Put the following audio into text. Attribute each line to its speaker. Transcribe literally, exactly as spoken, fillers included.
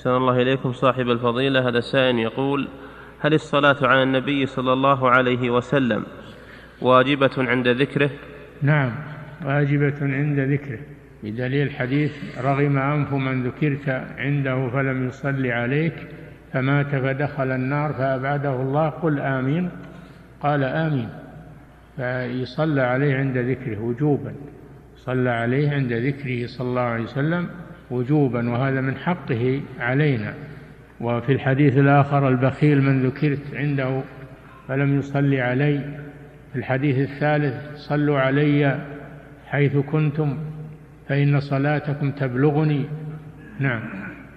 Speaker 1: أحسن الله إليكم صاحب الفضيلة. هذا سائل يقول: هل الصلاة على النبي صلى الله عليه وسلم واجبة عند ذكره؟
Speaker 2: نعم، واجبة عند ذكره، بدليل حديث: رغم أنف من ذكرت عنده فلم يصلي عليك فمات فدخل النار فأبعده الله، قل آمين. قال آمين، فيصلى عليه عند ذكره وجوبا، صلى عليه عند ذكره صلى الله عليه وسلم وجوبا، وهذا من حقه علينا. وفي الحديث الآخر: البخيل من ذكرت عنده فلم يصلي علي. في الحديث الثالث: صلوا علي حيث كنتم فإن صلاتكم تبلغني. نعم.